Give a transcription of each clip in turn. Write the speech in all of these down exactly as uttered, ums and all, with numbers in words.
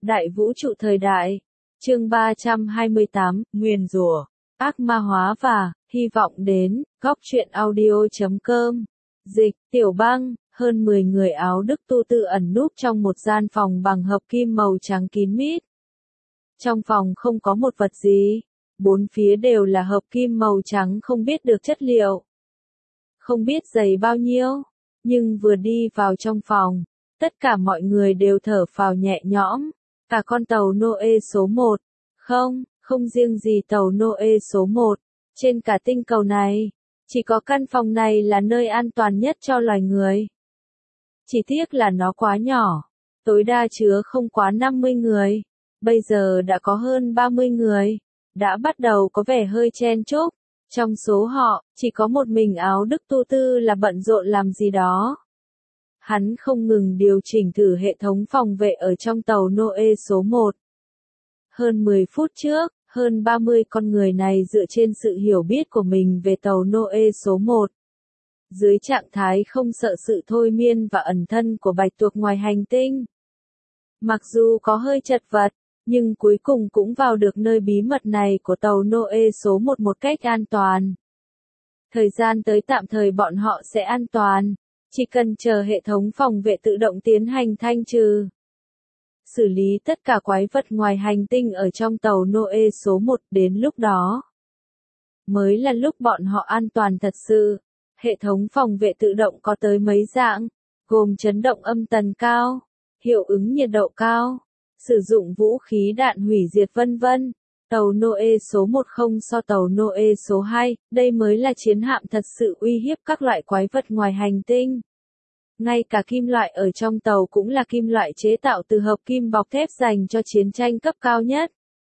Đại vũ trụ thời đại. Chương ba trăm hai mươi tám, nguyền rủa, ác ma hóa và hy vọng đến. Góc truyện audio chấm com. Dịch, Tiểu Băng, hơn mười người áo Đức tu tự ẩn núp trong một gian phòng bằng hợp kim màu trắng kín mít. Trong phòng không có một vật gì, bốn phía đều là hợp kim màu trắng không biết được chất liệu. Không biết dày bao nhiêu, nhưng vừa đi vào trong phòng, tất cả mọi người đều thở phào nhẹ nhõm. Cả con tàu Noe số một, không, không riêng gì tàu Noe số một, trên cả tinh cầu này, chỉ có căn phòng này là nơi an toàn nhất cho loài người. Chỉ tiếc là nó quá nhỏ, tối đa chứa không quá năm mươi người, bây giờ đã có hơn ba mươi người, đã bắt đầu có vẻ hơi chen chúc. Trong số họ, chỉ có một mình áo Đức tu tư là bận rộn làm gì đó. Hắn không ngừng điều chỉnh thử hệ thống phòng vệ ở trong tàu Noe số một. Hơn mười phút trước, hơn ba mươi con người này dựa trên sự hiểu biết của mình về tàu Noe số một. Dưới trạng thái không sợ sự thôi miên và ẩn thân của bạch tuộc ngoài hành tinh. Mặc dù có hơi chật vật, nhưng cuối cùng cũng vào được nơi bí mật này của tàu Noe số một một cách an toàn. Thời gian tới tạm thời bọn họ sẽ an toàn. Chỉ cần chờ hệ thống phòng vệ tự động tiến hành thanh trừ. Xử lý tất cả quái vật ngoài hành tinh ở trong tàu Noe số một, đến lúc đó mới là lúc bọn họ an toàn thật sự. Hệ thống phòng vệ tự động có tới mấy dạng, gồm chấn động âm tần cao, hiệu ứng nhiệt độ cao, sử dụng vũ khí đạn hủy diệt vân vân. Tàu Noe số một không so tàu Noe số hai, đây mới là chiến hạm thật sự uy hiếp các loại quái vật ngoài hành tinh. Ngay cả kim loại ở trong tàu cũng là kim loại chế tạo từ hợp kim bọc thép dành cho chiến tranh cấp cao nhất.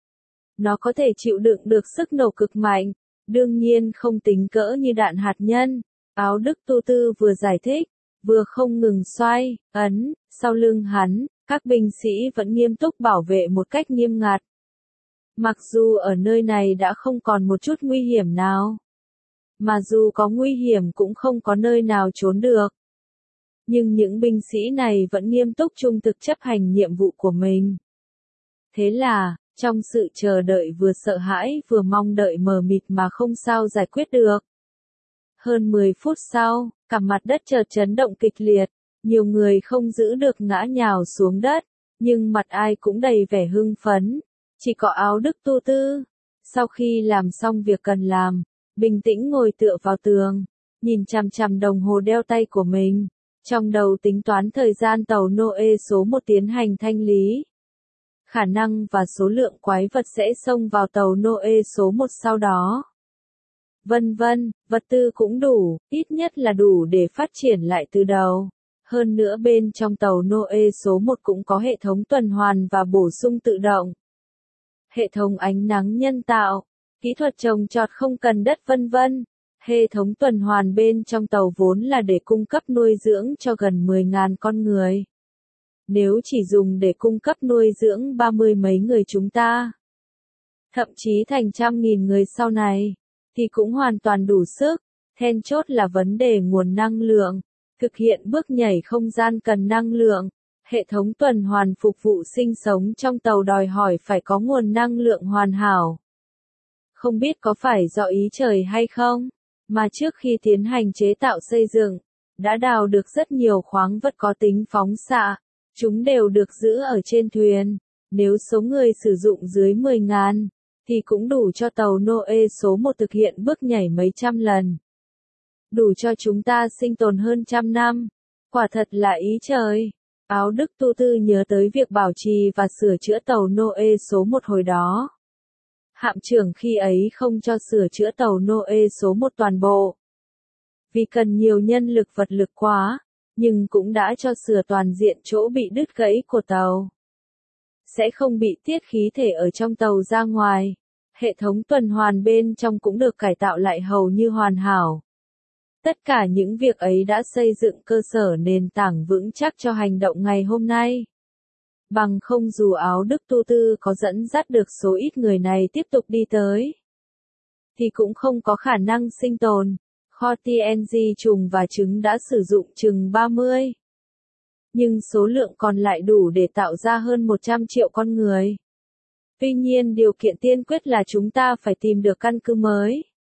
Nó có thể chịu đựng được sức nổ cực mạnh, đương nhiên không tính cỡ như đạn hạt nhân. Áo Đức tu tư vừa giải thích, vừa không ngừng xoay, ấn, sau lưng hắn, các binh sĩ vẫn nghiêm túc bảo vệ một cách nghiêm ngặt. Mặc dù ở nơi này đã không còn một chút nguy hiểm nào, mà dù có nguy hiểm cũng không có nơi nào trốn được. Nhưng những binh sĩ này vẫn nghiêm túc trung thực chấp hành nhiệm vụ của mình. Thế là, trong sự chờ đợi vừa sợ hãi vừa mong đợi mờ mịt mà không sao giải quyết được. Hơn mười phút sau, cả mặt đất chợt chấn động kịch liệt, nhiều người không giữ được ngã nhào xuống đất, nhưng mặt ai cũng đầy vẻ hưng phấn. Chỉ có áo Đức tu tư, sau khi làm xong việc cần làm, bình tĩnh ngồi tựa vào tường, nhìn chằm chằm đồng hồ đeo tay của mình, trong đầu tính toán thời gian tàu Noe số một tiến hành thanh lý. Khả năng và số lượng quái vật sẽ xông vào tàu Noe số một sau đó. Vân vân, vật tư cũng đủ, ít nhất là đủ để phát triển lại từ đầu. Hơn nữa bên trong tàu Noe số một cũng có hệ thống tuần hoàn và bổ sung tự động. Hệ thống ánh nắng nhân tạo, kỹ thuật trồng trọt không cần đất vân vân. Hệ thống tuần hoàn bên trong tàu vốn là để cung cấp nuôi dưỡng cho gần mười nghìn con người. Nếu chỉ dùng để cung cấp nuôi dưỡng ba mươi mấy người chúng ta, thậm chí thành trăm nghìn người sau này, thì cũng hoàn toàn đủ sức. Then chốt là vấn đề nguồn năng lượng. Thực hiện bước nhảy không gian cần năng lượng. Hệ thống tuần hoàn phục vụ sinh sống trong tàu đòi hỏi phải có nguồn năng lượng hoàn hảo. Không biết có phải do ý trời hay không, mà trước khi tiến hành chế tạo xây dựng, đã đào được rất nhiều khoáng vật có tính phóng xạ. Chúng đều được giữ ở trên thuyền. Nếu số người sử dụng dưới mười nghìn, thì cũng đủ cho tàu Noe số một thực hiện bước nhảy mấy trăm lần. Đủ cho chúng ta sinh tồn hơn trăm năm. Quả thật là ý trời. Áo Đức tu tư nhớ tới việc bảo trì và sửa chữa tàu Noe số một hồi đó. Hạm trưởng khi ấy không cho sửa chữa tàu Noe số một toàn bộ, vì cần nhiều nhân lực vật lực quá, nhưng cũng đã cho sửa toàn diện chỗ bị đứt gãy của tàu. Sẽ không bị tiết khí thể ở trong tàu ra ngoài. Hệ thống tuần hoàn bên trong cũng được cải tạo lại hầu như hoàn hảo. Tất cả những việc ấy đã xây dựng cơ sở nền tảng vững chắc cho hành động ngày hôm nay. Bằng không dù áo Đức tu tư có dẫn dắt được số ít người này tiếp tục đi tới, thì cũng không có khả năng sinh tồn. Kho tê en giê trùng và trứng đã sử dụng chừng ba mươi nhưng số lượng còn lại đủ để tạo ra hơn một trăm triệu con người. Tuy nhiên điều kiện tiên quyết là chúng ta phải tìm được căn cứ mới.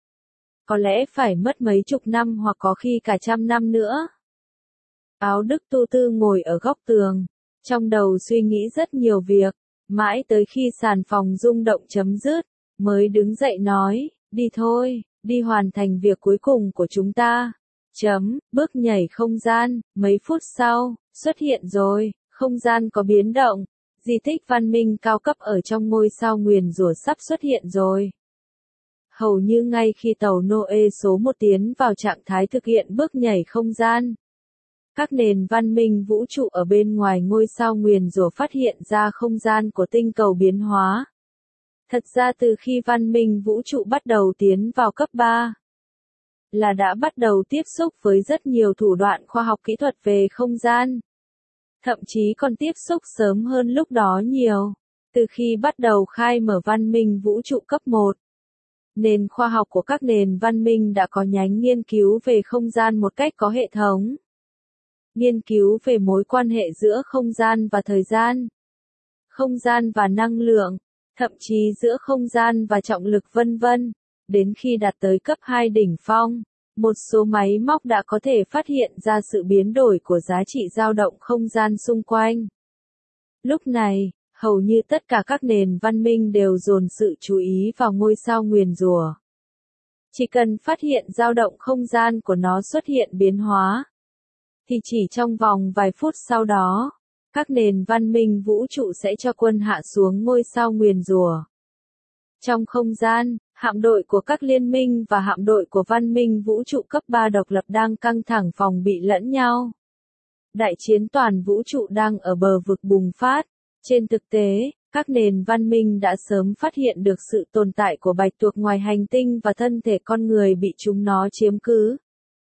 Có lẽ phải mất mấy chục năm hoặc có khi cả trăm năm nữa. Áo Đức Tu Tư ngồi ở góc tường, trong đầu suy nghĩ rất nhiều việc, mãi tới khi sàn phòng rung động chấm dứt, mới đứng dậy nói, đi thôi, đi hoàn thành việc cuối cùng của chúng ta. Chấm, bước nhảy không gian, mấy phút sau, xuất hiện rồi, không gian có biến động, di tích văn minh cao cấp ở trong ngôi sao nguyền rủa sắp xuất hiện rồi. Hầu như ngay khi tàu Noe số một tiến vào trạng thái thực hiện bước nhảy không gian, các nền văn minh vũ trụ ở bên ngoài ngôi sao nguyền rủa phát hiện ra không gian của tinh cầu biến hóa. Thật ra từ khi văn minh vũ trụ bắt đầu tiến vào cấp ba, là đã bắt đầu tiếp xúc với rất nhiều thủ đoạn khoa học kỹ thuật về không gian. Thậm chí còn tiếp xúc sớm hơn lúc đó nhiều, từ khi bắt đầu khai mở văn minh vũ trụ cấp một. Nền khoa học của các nền văn minh đã có nhánh nghiên cứu về không gian một cách có hệ thống. Nghiên cứu về mối quan hệ giữa không gian và thời gian, không gian và năng lượng, thậm chí giữa không gian và trọng lực vân vân. Đến khi đạt tới cấp hai đỉnh phong, một số máy móc đã có thể phát hiện ra sự biến đổi của giá trị dao động không gian xung quanh. Lúc này, hầu như tất cả các nền văn minh đều dồn sự chú ý vào ngôi sao nguyền rủa. Chỉ cần phát hiện dao động không gian của nó xuất hiện biến hóa, thì chỉ trong vòng vài phút sau đó, các nền văn minh vũ trụ sẽ cho quân hạ xuống ngôi sao nguyền rủa. Trong không gian, hạm đội của các liên minh và hạm đội của văn minh vũ trụ cấp ba độc lập đang căng thẳng phòng bị lẫn nhau. Đại chiến toàn vũ trụ đang ở bờ vực bùng phát. Trên thực tế, các nền văn minh đã sớm phát hiện được sự tồn tại của bạch tuộc ngoài hành tinh và thân thể con người bị chúng nó chiếm cứ,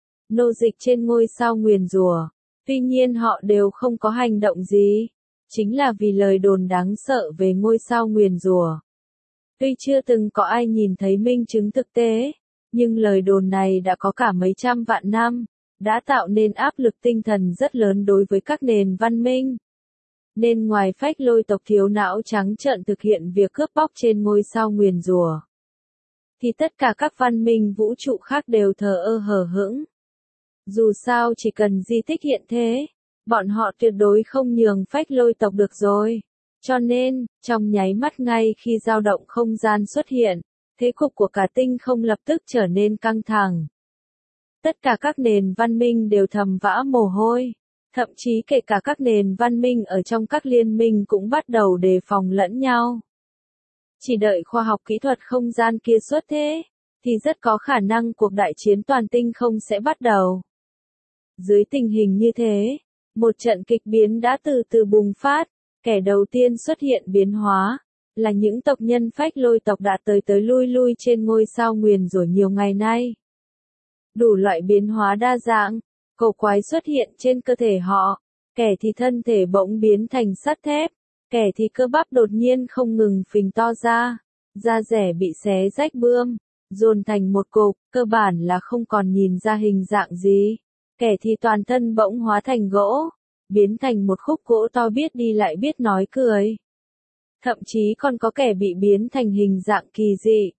nô dịch trên ngôi sao nguyền rủa. Tuy nhiên họ đều không có hành động gì, chính là vì lời đồn đáng sợ về ngôi sao nguyền rủa. Tuy chưa từng có ai nhìn thấy minh chứng thực tế, nhưng lời đồn này đã có cả mấy trăm vạn năm, đã tạo nên áp lực tinh thần rất lớn đối với các nền văn minh. Nên ngoài phách lôi tộc thiếu não trắng trợn thực hiện việc cướp bóc trên ngôi sao nguyền rủa, thì tất cả các văn minh vũ trụ khác đều thờ ơ hờ hững. Dù sao chỉ cần di tích hiện thế, bọn họ tuyệt đối không nhường phách lôi tộc được rồi. Cho nên, trong nháy mắt ngay khi dao động không gian xuất hiện, thế cục của cả tinh không lập tức trở nên căng thẳng. Tất cả các nền văn minh đều thầm vã mồ hôi, thậm chí kể cả các nền văn minh ở trong các liên minh cũng bắt đầu đề phòng lẫn nhau. Chỉ đợi khoa học kỹ thuật không gian kia xuất thế, thì rất có khả năng cuộc đại chiến toàn tinh không sẽ bắt đầu. Dưới tình hình như thế, một trận kịch biến đã từ từ bùng phát. Kẻ đầu tiên xuất hiện biến hóa, là những tộc nhân phách lôi tộc đã tới tới lui lui trên ngôi sao nguyền rủa nhiều ngày nay. Đủ loại biến hóa đa dạng, cổ quái xuất hiện trên cơ thể họ, kẻ thì thân thể bỗng biến thành sắt thép, kẻ thì cơ bắp đột nhiên không ngừng phình to ra, da dẻ bị xé rách bươm, dồn thành một cục, cơ bản là không còn nhìn ra hình dạng gì, kẻ thì toàn thân bỗng hóa thành gỗ, biến thành một khúc gỗ to biết đi lại biết nói cười. Thậm chí còn có kẻ bị biến thành hình dạng kỳ dị,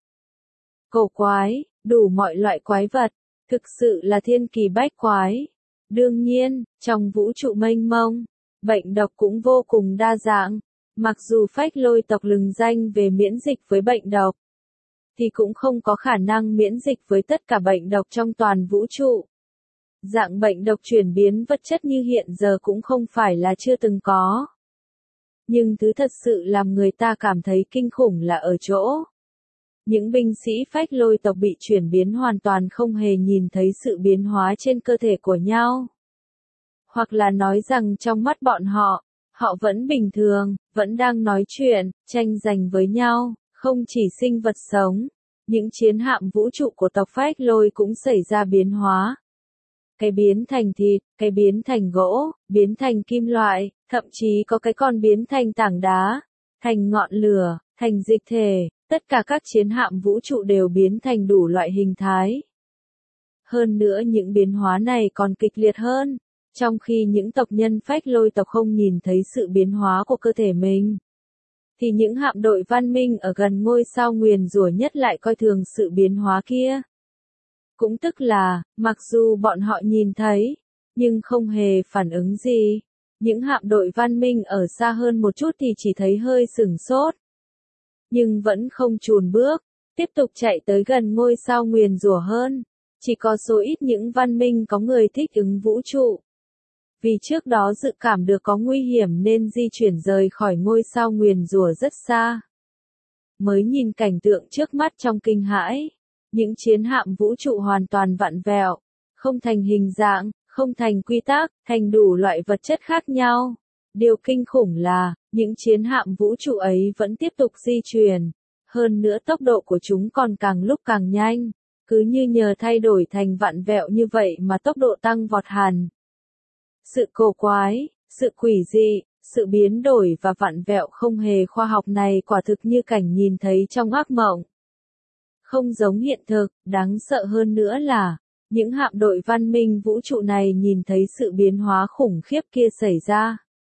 cổ quái, đủ mọi loại quái vật, thực sự là thiên kỳ bách quái. Đương nhiên, trong vũ trụ mênh mông, bệnh độc cũng vô cùng đa dạng. Mặc dù phách lôi tộc lừng danh về miễn dịch với bệnh độc, thì cũng không có khả năng miễn dịch với tất cả bệnh độc trong toàn vũ trụ. Dạng bệnh độc chuyển biến vật chất như hiện giờ cũng không phải là chưa từng có. Nhưng thứ thật sự làm người ta cảm thấy kinh khủng là ở chỗ, những binh sĩ phách lôi tộc bị chuyển biến hoàn toàn không hề nhìn thấy sự biến hóa trên cơ thể của nhau. Hoặc là nói rằng trong mắt bọn họ, họ vẫn bình thường, vẫn đang nói chuyện, tranh giành với nhau, không chỉ sinh vật sống. Những chiến hạm vũ trụ của tộc phách lôi cũng xảy ra biến hóa. Cái biến thành thịt, cái biến thành gỗ, biến thành kim loại, thậm chí có cái còn biến thành tảng đá, thành ngọn lửa, thành dịch thể, tất cả các chiến hạm vũ trụ đều biến thành đủ loại hình thái. Hơn nữa những biến hóa này còn kịch liệt hơn, Trong khi những tộc nhân phách lôi tộc không nhìn thấy sự biến hóa của cơ thể mình, thì những hạm đội văn minh ở gần ngôi sao nguyền rủa nhất lại coi thường sự biến hóa kia. Cũng tức là, mặc dù bọn họ nhìn thấy, nhưng không hề phản ứng gì. Những hạm đội văn minh ở xa hơn một chút thì chỉ thấy hơi sửng sốt. Nhưng vẫn không chùn bước, tiếp tục chạy tới gần ngôi sao nguyền rủa hơn. Chỉ có số ít những văn minh có người thích ứng vũ trụ. Vì trước đó dự cảm được có nguy hiểm nên di chuyển rời khỏi ngôi sao nguyền rủa rất xa. Mới nhìn cảnh tượng trước mắt trong kinh hãi. Những chiến hạm vũ trụ hoàn toàn vặn vẹo, không thành hình dạng, không thành quy tắc, thành đủ loại vật chất khác nhau. Điều kinh khủng là, những chiến hạm vũ trụ ấy vẫn tiếp tục di chuyển. Hơn nữa tốc độ của chúng còn càng lúc càng nhanh. Cứ như nhờ thay đổi thành vặn vẹo như vậy mà tốc độ tăng vọt hẳn. Sự cổ quái, sự quỷ dị, sự biến đổi và vặn vẹo không hề khoa học này quả thực như cảnh nhìn thấy trong ác mộng. Không giống hiện thực, đáng sợ hơn nữa là, những hạm đội văn minh vũ trụ này nhìn thấy sự biến hóa khủng khiếp kia xảy ra.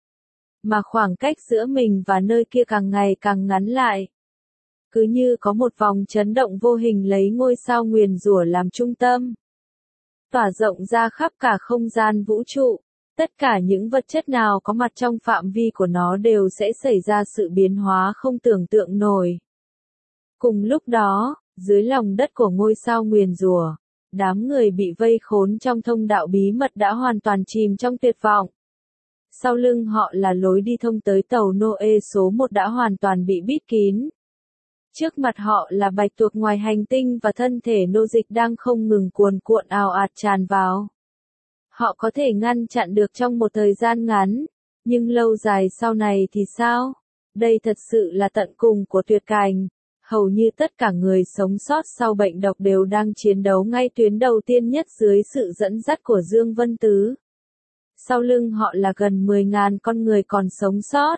Mà khoảng cách giữa mình và nơi kia càng ngày càng ngắn lại. Cứ như có một vòng chấn động vô hình lấy ngôi sao nguyền rủa làm trung tâm. Tỏa rộng ra khắp cả không gian vũ trụ. Tất cả những vật chất nào có mặt trong phạm vi của nó đều sẽ xảy ra sự biến hóa không tưởng tượng nổi. Cùng lúc đó, dưới lòng đất của ngôi sao nguyền rủa, đám người bị vây khốn trong thông đạo bí mật đã hoàn toàn chìm trong tuyệt vọng. Sau lưng họ là lối đi thông tới tàu Noe số một đã hoàn toàn bị bít kín. Trước mặt họ là bạch tuộc ngoài hành tinh và thân thể nô dịch đang không ngừng cuồn cuộn ào ạt tràn vào. Họ có thể ngăn chặn được trong một thời gian ngắn, nhưng lâu dài sau này thì sao? Đây thật sự là tận cùng của tuyệt cảnh. Hầu như tất cả người sống sót sau bệnh độc đều đang chiến đấu ngay tuyến đầu tiên nhất dưới sự dẫn dắt của Dương Vân Tứ. Sau lưng họ là gần mười nghìn con người còn sống sót.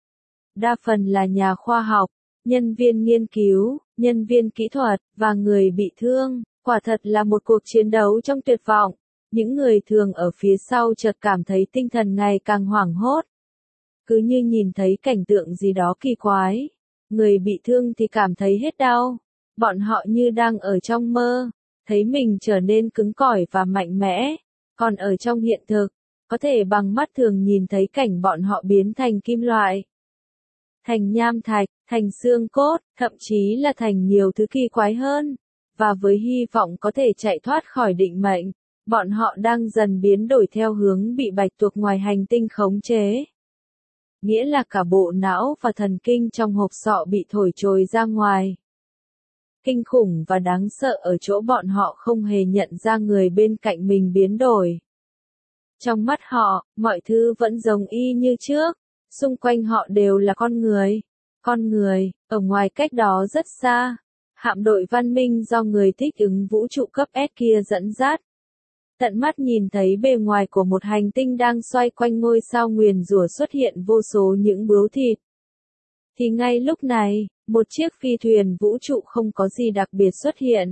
Đa phần là nhà khoa học, nhân viên nghiên cứu, nhân viên kỹ thuật, và người bị thương. Quả thật là một cuộc chiến đấu trong tuyệt vọng. Những người thường ở phía sau chợt cảm thấy tinh thần ngày càng hoảng hốt. Cứ như nhìn thấy cảnh tượng gì đó kỳ quái. Người bị thương thì cảm thấy hết đau. Bọn họ như đang ở trong mơ, thấy mình trở nên cứng cỏi và mạnh mẽ. Còn ở trong hiện thực, có thể bằng mắt thường nhìn thấy cảnh bọn họ biến thành kim loại, thành nham thạch, thành xương cốt, thậm chí là thành nhiều thứ kỳ quái hơn. Và với hy vọng có thể chạy thoát khỏi định mệnh, bọn họ đang dần biến đổi theo hướng bị bạch tuộc ngoài hành tinh khống chế. Nghĩa là cả bộ não và thần kinh trong hộp sọ bị thổi trôi ra ngoài. Kinh khủng và đáng sợ ở chỗ bọn họ không hề nhận ra người bên cạnh mình biến đổi. Trong mắt họ, mọi thứ vẫn giống y như trước, xung quanh họ đều là con người. Con người, ở ngoài cách đó rất xa, hạm đội văn minh do người thích ứng vũ trụ cấp S kia dẫn dắt. Tận mắt nhìn thấy bề ngoài của một hành tinh đang xoay quanh ngôi sao nguyền rủa xuất hiện vô số những bướu thịt. Thì ngay lúc này, một chiếc phi thuyền vũ trụ không có gì đặc biệt xuất hiện.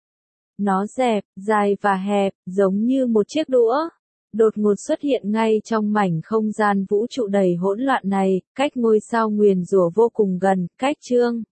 Nó dẹp, dài và hẹp, giống như một chiếc đũa. Đột ngột xuất hiện ngay trong mảnh không gian vũ trụ đầy hỗn loạn này, cách ngôi sao nguyền rủa vô cùng gần, cách chương